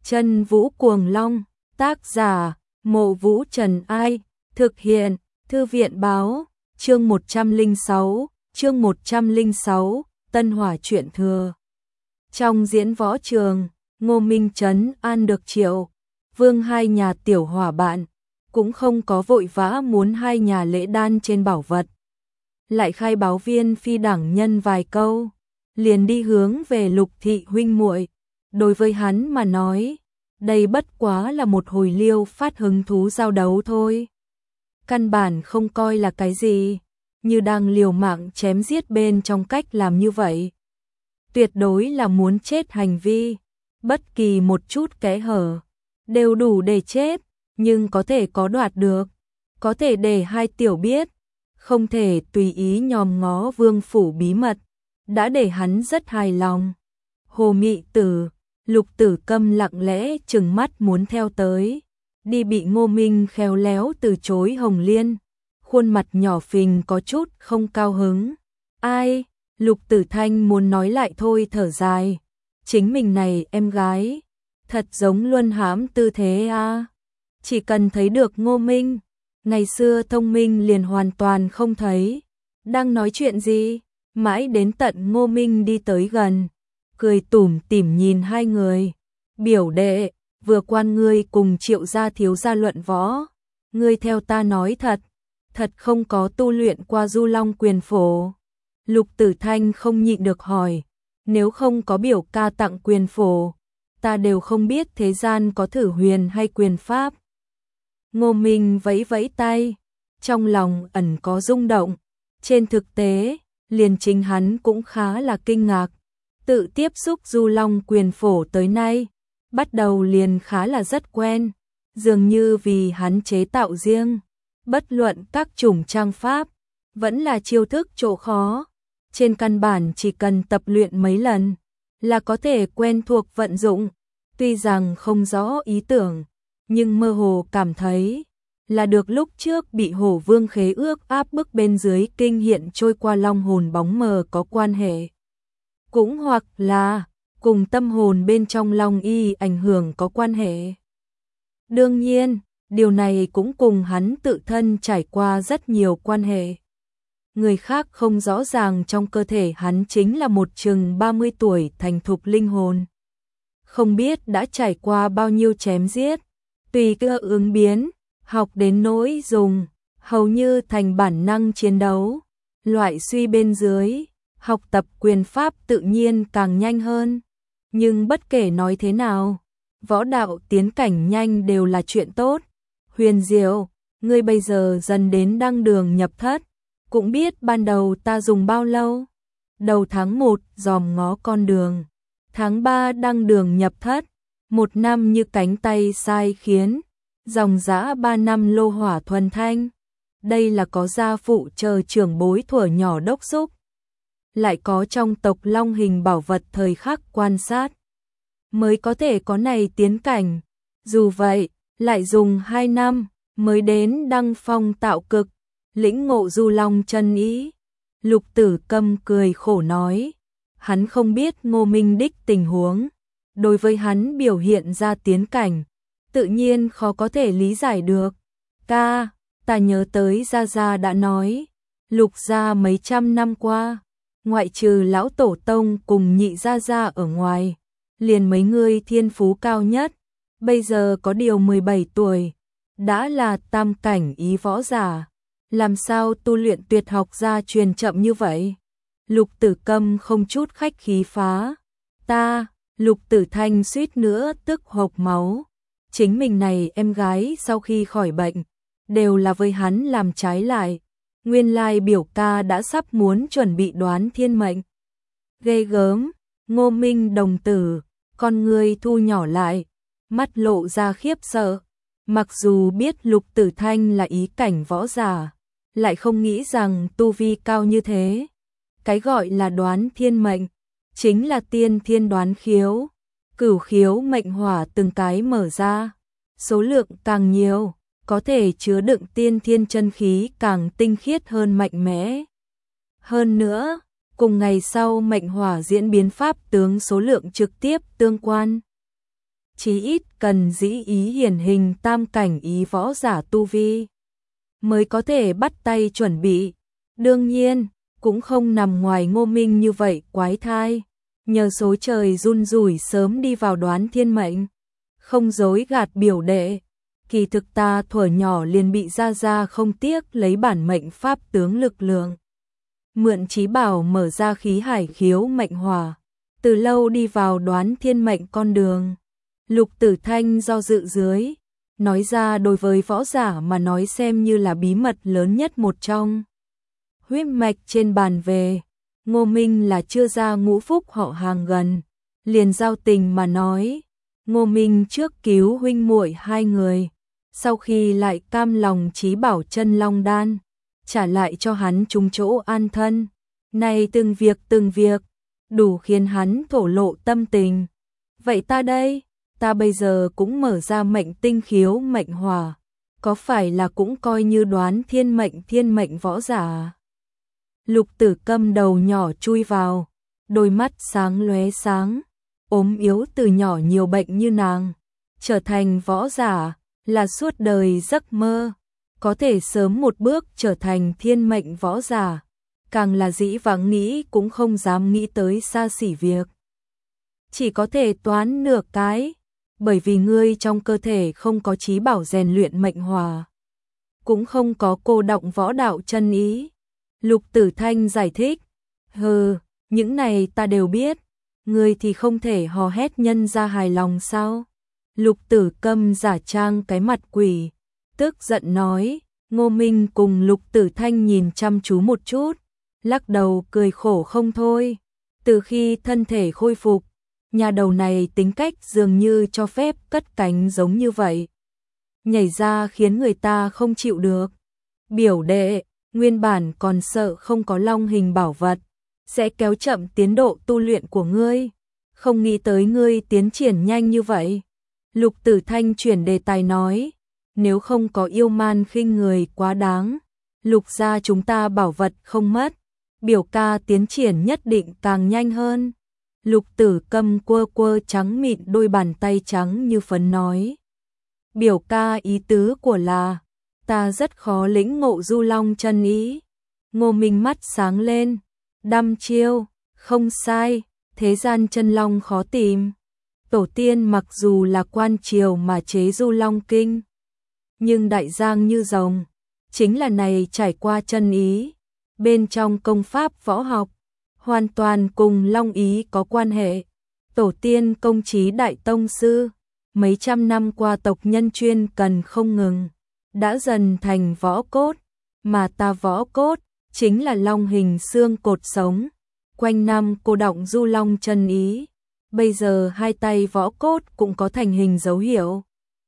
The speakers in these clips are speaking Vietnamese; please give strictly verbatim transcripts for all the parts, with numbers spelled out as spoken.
Chân Vũ Cuồng Long, tác giả, Mộ Vũ Trần Ai, thực hiện, Thư viện báo, chương một trăm lẻ sáu, chương một trăm lẻ sáu, Tân Hỏa truyện thừa. Trong diễn võ trường, Ngô Minh trấn an được Triệu Vương hai nhà tiểu hỏa bạn, cũng không có vội vã muốn hai nhà lễ đan trên bảo vật. Lại khai báo viên phi đẳng nhân vài câu, liền đi hướng về Lục thị huynh muội. Đối với hắn mà nói, đây bất quá là một hồi liêu phát hứng thú giao đấu thôi. Căn bản không coi là cái gì, như đang liều mạng chém giết bên trong cách làm như vậy. Tuyệt đối là muốn chết hành vi, bất kỳ một chút kẽ hở, đều đủ để chết, nhưng có thể có đoạt được, có thể để hai tiểu biết, không thể tùy ý nhòm ngó vương phủ bí mật, đã để hắn rất hài lòng. Hồ Mị Tử, Lục Tử Câm lặng lẽ trừng mắt muốn theo tới, đi bị Ngô Minh khéo léo từ chối Hồng Liên, khuôn mặt nhỏ phình có chút không cao hứng. Ai? Lục Tử Thanh muốn nói lại thôi thở dài, chính mình này em gái, thật giống luân hãm tư thế a. À. Chỉ cần thấy được Ngô Minh, ngày xưa thông minh liền hoàn toàn không thấy. Đang nói chuyện gì? Mãi đến tận Ngô Minh đi tới gần, cười tủm tỉm nhìn hai người. Biểu đệ, vừa quan ngươi cùng Triệu gia thiếu gia luận võ, ngươi theo ta nói thật, thật không có tu luyện qua Du Long Quyền Phổ. Lục Tử Thanh không nhịn được hỏi, nếu không có biểu ca tặng quyền phổ, ta đều không biết thế gian có thử huyền hay quyền pháp. Ngô Minh vẫy vẫy tay, trong lòng ẩn có rung động. Trên thực tế, liền chính hắn cũng khá là kinh ngạc. Tự tiếp xúc Du Long Quyền Phổ tới nay, bắt đầu liền khá là rất quen, dường như vì hắn chế tạo riêng, bất luận các chủng trang pháp, vẫn là chiêu thức chỗ khó. Trên căn bản chỉ cần tập luyện mấy lần, là có thể quen thuộc vận dụng. Tuy rằng không rõ ý tưởng, nhưng mơ hồ cảm thấy là được lúc trước bị Hổ Vương khế ước áp bức bên dưới kinh hiện trôi qua long hồn bóng mờ có quan hệ. Cũng hoặc là cùng tâm hồn bên trong long y ảnh hưởng có quan hệ. Đương nhiên, điều này cũng cùng hắn tự thân trải qua rất nhiều quan hệ. Người khác không rõ ràng trong cơ thể hắn chính là một chừng ba mươi tuổi thành thục linh hồn. Không biết đã trải qua bao nhiêu chém giết, tùy cơ ứng biến, học đến nỗi dùng, hầu như thành bản năng chiến đấu. Loại suy bên dưới, học tập quyền pháp tự nhiên càng nhanh hơn. Nhưng bất kể nói thế nào, võ đạo tiến cảnh nhanh đều là chuyện tốt. Huyền Diệu, ngươi bây giờ dần đến đăng đường nhập thất, cũng biết ban đầu ta dùng bao lâu. Đầu tháng một dòm ngó con đường, tháng ba đăng đường nhập thất, một năm như cánh tay sai khiến, dòng dã ba năm lô hỏa thuần thanh. Đây là có gia phụ chờ trưởng bối thuở nhỏ đốc xúc, lại có trong tộc long hình bảo vật thời khắc quan sát, mới có thể có này tiến cảnh. Dù vậy, lại dùng hai năm mới đến đăng phong tạo cực, lĩnh ngộ Du Long chân ý. Lục Tử Câm cười khổ nói, hắn không biết Ngô Minh đích tình huống, đối với hắn biểu hiện ra tiến cảnh, tự nhiên khó có thể lý giải được. Ca, ta nhớ tới Gia Gia đã nói, Lục gia mấy trăm năm qua, ngoại trừ lão tổ tông cùng nhị Gia Gia ở ngoài, liền mấy người thiên phú cao nhất, bây giờ có điều mười bảy tuổi, đã là tam cảnh ý võ giả. Làm sao tu luyện tuyệt học gia truyền chậm như vậy? Lục Tử Câm không chút khách khí phá. Ta, Lục Tử Thanh suýt nữa tức hộc máu. Chính mình này em gái sau khi khỏi bệnh, đều là với hắn làm trái lại. Nguyên lai biểu ca đã sắp muốn chuẩn bị đoán thiên mệnh. Ghê gớm, Ngô Minh đồng tử, con người thu nhỏ lại, mắt lộ ra khiếp sợ. Mặc dù biết Lục Tử Thanh là ý cảnh võ giả, lại không nghĩ rằng tu vi cao như thế. Cái gọi là đoán thiên mệnh, chính là tiên thiên đoán khiếu, cửu khiếu mệnh hỏa từng cái mở ra, số lượng càng nhiều, có thể chứa đựng tiên thiên chân khí càng tinh khiết hơn mạnh mẽ. Hơn nữa, cùng ngày sau mệnh hỏa diễn biến pháp tướng số lượng trực tiếp tương quan. chí ít cần dĩ ý hiển hình tam cảnh ý võ giả tu vi mới có thể bắt tay chuẩn bị. Đương nhiên, cũng không nằm ngoài Ngô Minh như vậy quái thai, nhờ số trời run rủi sớm đi vào đoán thiên mệnh. Không dối gạt biểu đệ, kỳ thực ta thuở nhỏ liền bị gia gia không tiếc lấy bản mệnh pháp tướng lực lượng. Mượn trí bảo mở ra khí hải khiếu mệnh hỏa, từ lâu đi vào đoán thiên mệnh con đường. Lục Tử Thanh do dự dưới, nói ra đối với võ giả mà nói xem như là bí mật lớn nhất một trong. Huyết mạch trên bàn về, Ngô Minh là chưa ra ngũ phúc họ hàng gần, liền giao tình mà nói. Ngô Minh trước cứu huynh muội hai người, sau khi lại cam lòng chí bảo chân long đan, trả lại cho hắn trúng chỗ an thân. Này từng việc từng việc, đủ khiến hắn thổ lộ tâm tình. Vậy ta đây, ta bây giờ cũng mở ra mệnh tinh khiếu mệnh hỏa, có phải là cũng coi như đoán thiên mệnh thiên mệnh võ giả? Lục Tử Câm đầu nhỏ chui vào, đôi mắt sáng lóe sáng, ốm yếu từ nhỏ nhiều bệnh như nàng, trở thành võ giả là suốt đời giấc mơ, có thể sớm một bước trở thành thiên mệnh võ giả, càng là dĩ vãng nghĩ cũng không dám nghĩ tới xa xỉ việc. Chỉ có thể toán nửa cái, bởi vì ngươi trong cơ thể không có trí bảo rèn luyện mệnh hỏa, cũng không có cô động võ đạo chân ý. Lục Tử Thanh giải thích, hừ, những này ta đều biết, ngươi thì không thể hò hét nhân ra hài lòng sao? Lục Tử Câm giả trang cái mặt quỷ, tức giận nói. Ngô Minh cùng Lục Tử Thanh nhìn chăm chú một chút, lắc đầu cười khổ không thôi. Từ khi thân thể khôi phục, nhà đầu này tính cách dường như cho phép cất cánh giống như vậy, nhảy ra khiến người ta không chịu được. Biểu đệ, nguyên bản còn sợ không có long hình bảo vật sẽ kéo chậm tiến độ tu luyện của ngươi, không nghĩ tới ngươi tiến triển nhanh như vậy. Lục Tử Thanh chuyển đề tài nói, nếu không có yêu man khinh người quá đáng, Lục gia chúng ta bảo vật không mất, biểu ca tiến triển nhất định càng nhanh hơn. Lục Tử Câm quơ quơ trắng mịn đôi bàn tay trắng như phấn nói, biểu ca ý tứ của là, ta rất khó lĩnh ngộ du long chân ý. Ngô Minh mắt sáng lên, đăm chiêu, không sai, thế gian chân long khó tìm. Tổ tiên mặc dù là quan triều mà chế du long kinh, nhưng đại giang như rồng, chính là này trải qua chân ý, bên trong công pháp võ học, hoàn toàn cùng long ý có quan hệ. Tổ tiên công trí đại tông sư, mấy trăm năm qua tộc nhân chuyên cần không ngừng, đã dần thành võ cốt, mà ta võ cốt, chính là long hình xương cột sống, quanh năm cô động du long chân ý, bây giờ hai tay võ cốt cũng có thành hình dấu hiệu.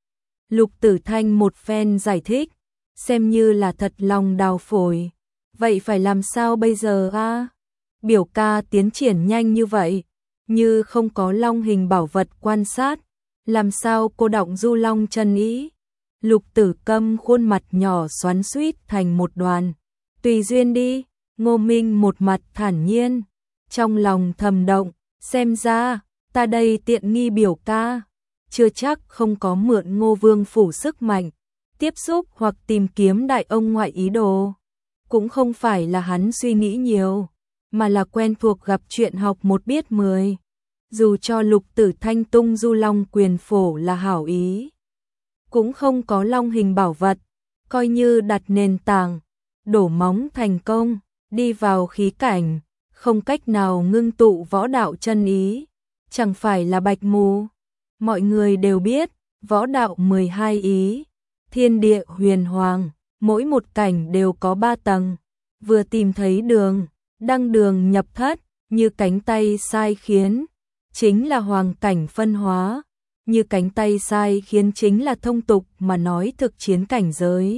Lục Tử Thanh một phen giải thích, xem như là thật lòng đào phổi. Vậy phải làm sao bây giờ a? À? Biểu ca tiến triển nhanh như vậy, như không có long hình bảo vật quan sát, làm sao cô động du long chân ý? Lục Tử Câm khuôn mặt nhỏ xoắn xuýt thành một đoàn. Tùy duyên đi. Ngô Minh một mặt thản nhiên, trong lòng thầm động, xem ra ta đây tiện nghi biểu ca, chưa chắc không có mượn Ngô Vương phủ sức mạnh, tiếp xúc hoặc tìm kiếm đại ông ngoại ý đồ. Cũng không phải là hắn suy nghĩ nhiều, mà là quen thuộc gặp chuyện học một biết mười. Dù cho Lục Tử Thanh tung du long quyền phổ là hảo ý, cũng không có long hình bảo vật, coi như đặt nền tảng, đổ móng thành công, đi vào khí cảnh, không cách nào ngưng tụ võ đạo chân ý, chẳng phải là bạch mù. Mọi người đều biết, võ đạo mười hai ý, thiên địa huyền hoàng, mỗi một cảnh đều có ba tầng, vừa tìm thấy đường, đăng đường nhập thất, như cánh tay sai khiến, chính là hoàng cảnh phân hóa, như cánh tay sai khiến chính là thông tục mà nói thực chiến cảnh giới.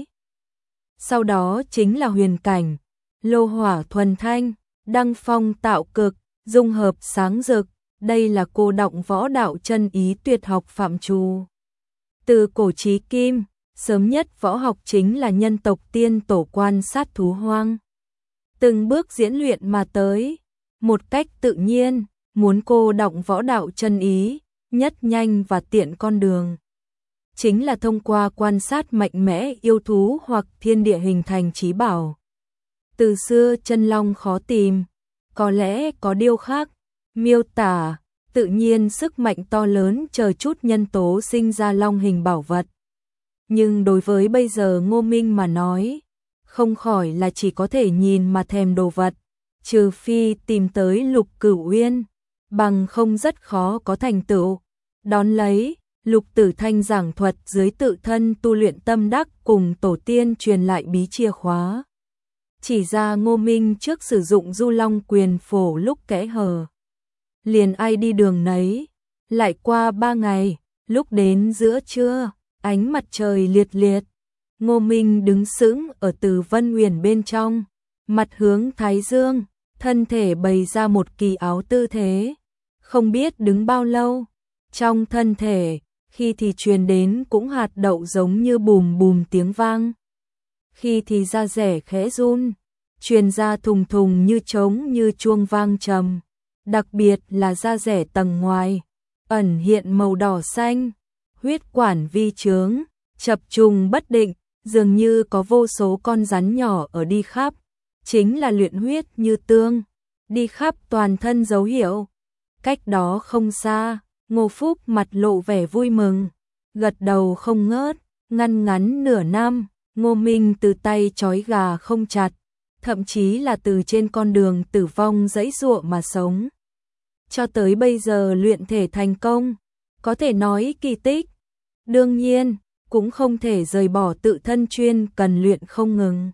Sau đó chính là huyền cảnh, lô hỏa thuần thanh, đăng phong tạo cực, dung hợp sáng rực, đây là cô động võ đạo chân ý tuyệt học phạm trù. Từ cổ chí kim, sớm nhất võ học chính là nhân tộc tiên tổ quan sát thú hoang. Từng bước diễn luyện mà tới, một cách tự nhiên, muốn cô động võ đạo chân ý, nhất nhanh và tiện con đường. Chính là thông qua quan sát mạnh mẽ yêu thú hoặc thiên địa hình thành trí bảo. Từ xưa chân long khó tìm, có lẽ có điều khác, miêu tả, tự nhiên sức mạnh to lớn chờ chút nhân tố sinh ra long hình bảo vật. Nhưng đối với bây giờ Ngô Minh mà nói, không khỏi là chỉ có thể nhìn mà thèm đồ vật, trừ phi tìm tới Lục Cửu Uyên, bằng không rất khó có thành tựu. Đón lấy, Lục Tử Thanh giảng thuật dưới tự thân tu luyện tâm đắc cùng tổ tiên truyền lại bí chìa khóa. Chỉ ra Ngô Minh trước sử dụng Du Long Quyền phổ lúc kẽ hở. Liền ai đi đường nấy, lại qua ba ngày, lúc đến giữa trưa, ánh mặt trời liệt liệt. Ngô Minh đứng sững ở Từ Vân Uyển bên trong, mặt hướng Thái Dương, thân thể bày ra một kỳ áo tư thế. Không biết đứng bao lâu, trong thân thể, khi thì truyền đến cũng hạt đậu giống như bùm bùm tiếng vang. Khi thì da rẻ khẽ run, truyền ra thùng thùng như trống như chuông vang trầm. Đặc biệt là da rẻ tầng ngoài, ẩn hiện màu đỏ xanh, huyết quản vi chướng, chập trùng bất định, dường như có vô số con rắn nhỏ ở đi khắp, chính là luyện huyết như tương, đi khắp toàn thân dấu hiệu. Cách đó không xa, Ngô Phúc mặt lộ vẻ vui mừng, gật đầu không ngớt, ngăn ngắn nửa năm, Ngô Minh từ tay trói gà không chặt, thậm chí là từ trên con đường tử vong giãy giụa mà sống. Cho tới bây giờ luyện thể thành công, có thể nói kỳ tích. Đương nhiên, cũng không thể rời bỏ tự thân chuyên cần luyện không ngừng.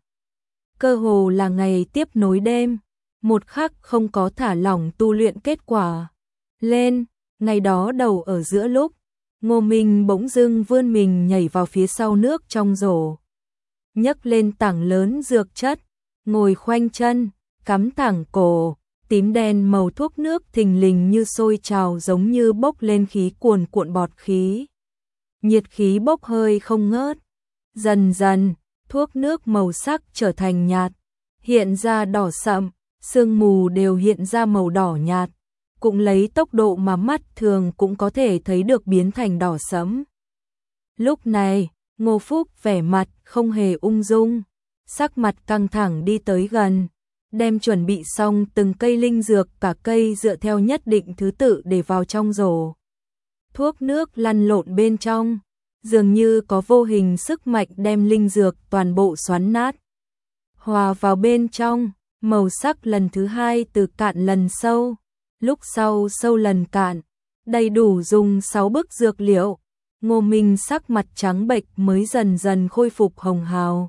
Cơ hồ là ngày tiếp nối đêm, một khắc không có thả lỏng tu luyện kết quả. Lên, ngày đó đầu ở giữa lúc, Ngô Minh bỗng dưng vươn mình nhảy vào phía sau nước trong rổ. Nhấc lên tảng lớn dược chất, ngồi khoanh chân, cắm thẳng cổ. Tím đen màu thuốc nước thình lình như sôi trào giống như bốc lên khí cuồn cuộn bọt khí. Nhiệt khí bốc hơi không ngớt. Dần dần, thuốc nước màu sắc trở thành nhạt, hiện ra đỏ sậm, sương mù đều hiện ra màu đỏ nhạt. Cũng lấy tốc độ mà mắt thường cũng có thể thấy được biến thành đỏ sẫm. Lúc này, Ngô Phúc vẻ mặt không hề ung dung, sắc mặt căng thẳng đi tới gần. Đem chuẩn bị xong từng cây linh dược cả cây dựa theo nhất định thứ tự để vào trong rổ. Thuốc nước lăn lộn bên trong, dường như có vô hình sức mạnh đem linh dược toàn bộ xoắn nát. Hòa vào bên trong, màu sắc lần thứ hai từ cạn lần sâu, lúc sau sâu lần cạn, đầy đủ dùng sáu bức dược liệu. Ngô Minh sắc mặt trắng bệch mới dần dần khôi phục hồng hào.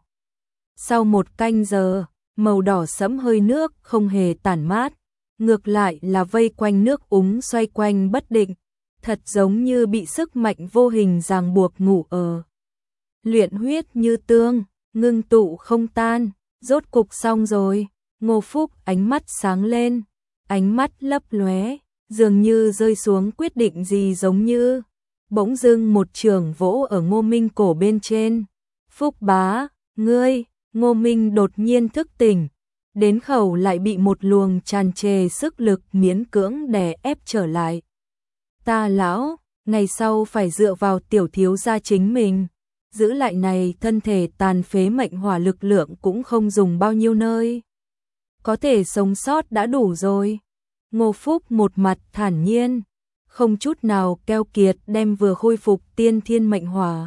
Sau một canh giờ, màu đỏ sẫm hơi nước không hề tản mát, ngược lại là vây quanh nước úng xoay quanh bất định, thật giống như bị sức mạnh vô hình ràng buộc ngủ ở. Luyện huyết như tương, ngưng tụ không tan, rốt cục xong rồi. Ngô Phúc ánh mắt sáng lên, ánh mắt lấp lóe, dường như rơi xuống quyết định gì giống như. Bỗng dưng một chưởng vỗ ở Ngô Minh cổ bên trên. Phúc bá, ngươi. Ngô Minh đột nhiên thức tỉnh, đến khẩu lại bị một luồng tràn trề sức lực miễn cưỡng đè ép trở lại. Ta lão, ngày sau phải dựa vào tiểu thiếu gia chính mình, giữ lại này thân thể tàn phế mệnh hỏa lực lượng cũng không dùng bao nhiêu nơi. Có thể sống sót đã đủ rồi. Ngô Phúc một mặt thản nhiên, không chút nào keo kiệt đem vừa khôi phục tiên thiên mệnh hỏa.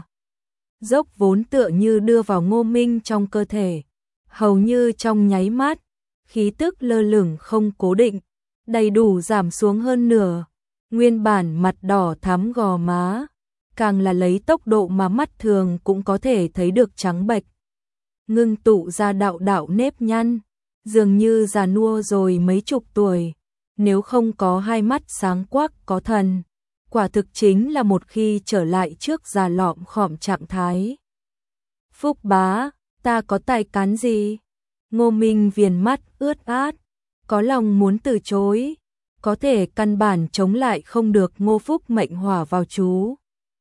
Dốc vốn tựa như đưa vào Ngô Minh trong cơ thể, hầu như trong nháy mắt, khí tức lơ lửng không cố định, đầy đủ giảm xuống hơn nửa. Nguyên bản mặt đỏ thắm gò má, càng là lấy tốc độ mà mắt thường cũng có thể thấy được trắng bệch. Ngưng tụ ra đạo đạo nếp nhăn, dường như già nua rồi mấy chục tuổi, nếu không có hai mắt sáng quắc có thần. Quả thực chính là một khi trở lại trước già lọm khọm trạng thái. Phúc bá, ta có tài cán gì? Ngô Minh viền mắt ướt át, có lòng muốn từ chối, có thể căn bản chống lại không được Ngô Phúc mệnh hỏa vào chú.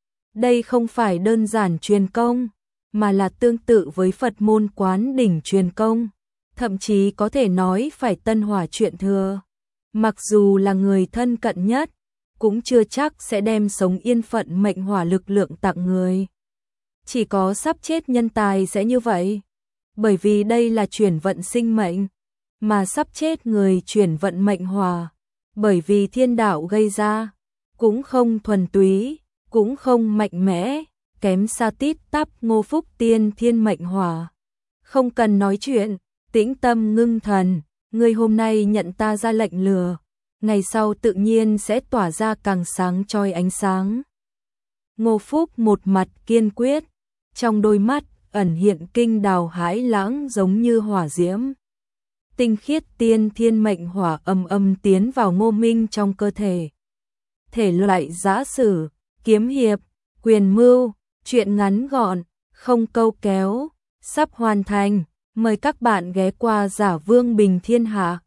Đây không phải đơn giản truyền công, mà là tương tự với Phật môn Quán Đỉnh truyền công, thậm chí có thể nói phải tân hỏa chuyện thừa. Mặc dù là người thân cận nhất, cũng chưa chắc sẽ đem sống yên phận mệnh hỏa lực lượng tặng người. Chỉ có sắp chết nhân tài sẽ như vậy. Bởi vì đây là chuyển vận sinh mệnh, mà sắp chết người chuyển vận mệnh hỏa. Bởi vì thiên đạo gây ra, cũng không thuần túy, cũng không mạnh mẽ, kém xa tít tắp Ngô Phúc Tiên thiên mệnh hỏa. Không cần nói chuyện, tĩnh tâm ngưng thần, ngươi hôm nay nhận ta ra lệnh lừa, ngày sau tự nhiên sẽ tỏa ra càng sáng chói ánh sáng. Ngô Phúc một mặt kiên quyết, trong đôi mắt ẩn hiện kinh đào hãi lãng giống như hỏa diễm. Tinh khiết tiên thiên mệnh hỏa âm âm tiến vào Ngô Minh trong cơ thể. Thể loại giã sử, kiếm hiệp, quyền mưu, truyện ngắn gọn, không câu kéo, sắp hoàn thành. Mời các bạn ghé qua Giả Vương Bình Thiên Hạ.